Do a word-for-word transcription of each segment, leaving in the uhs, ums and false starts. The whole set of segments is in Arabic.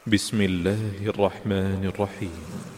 بسم الله الرحمن الرحيم.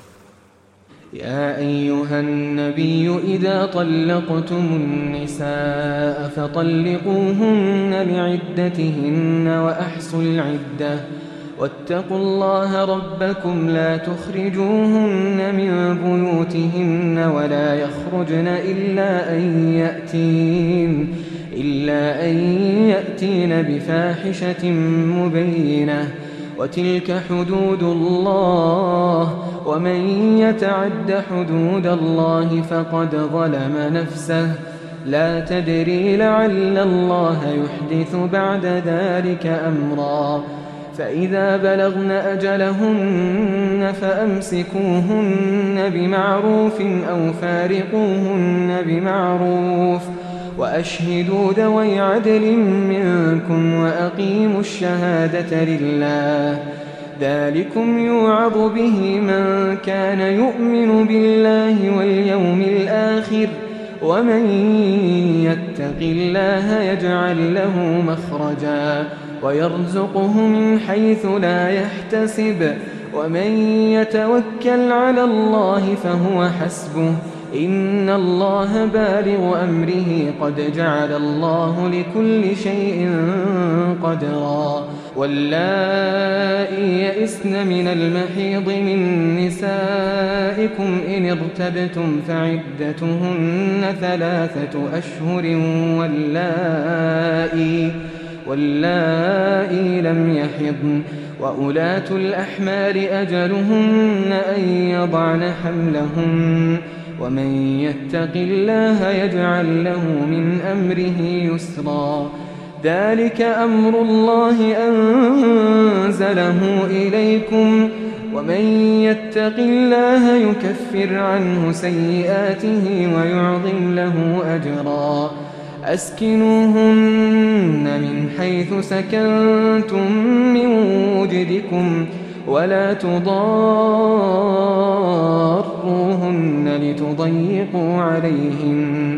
يا أيها النبي إذا طلقتم النساء فطلقوهن لعدتهن وأحصوا العدة واتقوا الله ربكم لا تخرجوهن من بيوتهن ولا يخرجن إلا أن يأتين إلا أن يأتين بفاحشة مبينة وتلك حدود الله ومن يتعد حدود الله فقد ظلم نفسه لا تدري لعل الله يحدث بعد ذلك أمرا فإذا بلغن أجلهن فأمسكوهن بمعروف أو فارقوهن بمعروف وأشهدوا ذوي عدل منكم وأقيموا الشهادة لله ذلكم يوعظ به من كان يؤمن بالله واليوم الآخر ومن يتق الله يجعل له مخرجا ويرزقه من حيث لا يحتسب ومن يتوكل على الله فهو حسبه إن الله بالغ أمره قد جعل الله لكل شيء قدرا واللائي يئسن من المحيض من نسائكم إن ارتبتم فعدتهن ثلاثة أشهر واللائي واللائي لم يحضن وأولاة الأحمال أجلهن أن يضعن حملهن ومن يتق الله يجعل له من أمره يسرا ذلك أمر الله أنزله إليكم ومن يتق الله يكفر عنه سيئاته ويعظم له أجرا أسكنوهن من حيث سكنتم من وجدكم ولا تضاروهن لتضيقوا عليهن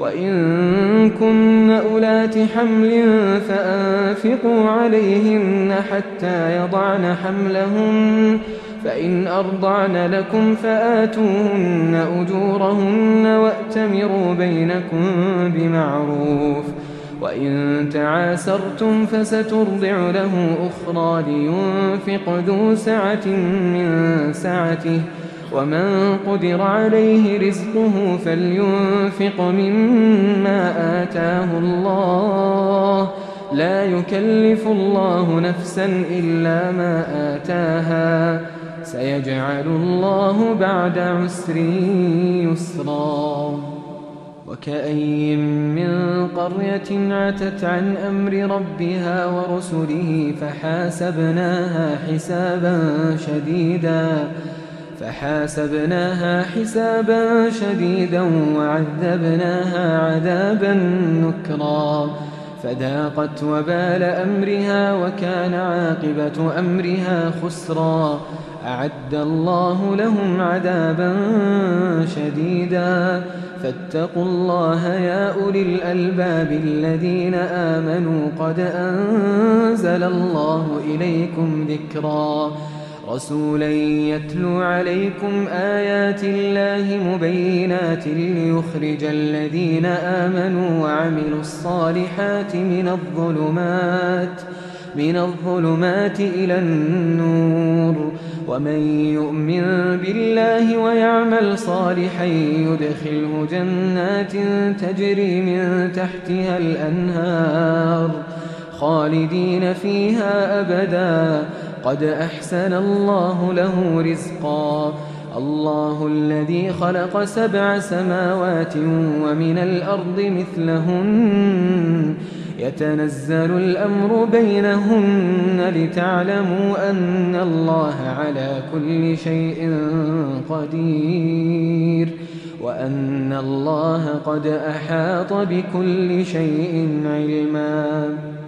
وإن كن أولات حمل فأنفقوا عليهن حتى يضعن حملهن فإن أرضعن لكم فآتوهن أجورهن وأتمروا بينكم بمعروف وإن تعاسرتم فسترضع له أخرى لينفق ذو سعة من سعته ومن قدر عليه رزقه فلينفق مما آتاه الله لا يكلف الله نفسا إلا ما آتاها سيجعل الله بعد عسر يسرا وكأين من قرية عتت عن أمر ربها ورسله فحاسبناها حسابا شديدا فحاسبناها حسابا شديدا وعذبناها عذابا نكرا فذاقت وبال أمرها وكان عاقبة أمرها خسرا أعد الله لهم عذابا شديدا فاتقوا الله يا أولي الألباب الذين آمنوا قد أنزل الله إليكم ذكرا رسولا يتلو عليكم آيات الله مبينات ليخرج الذين آمنوا وعملوا الصالحات من الظلمات من الظلمات إلى النور ومن يؤمن بالله ويعمل صالحا يدخله جنات تجري من تحتها الأنهار خالدين فيها أبدا قد أحسن الله له رزقا الله الذي خلق سبع سماوات ومن الأرض مثلهن يتنزل الأمر بينهن لتعلموا أن الله على كل شيء قدير وأن الله قد أحاط بكل شيء علما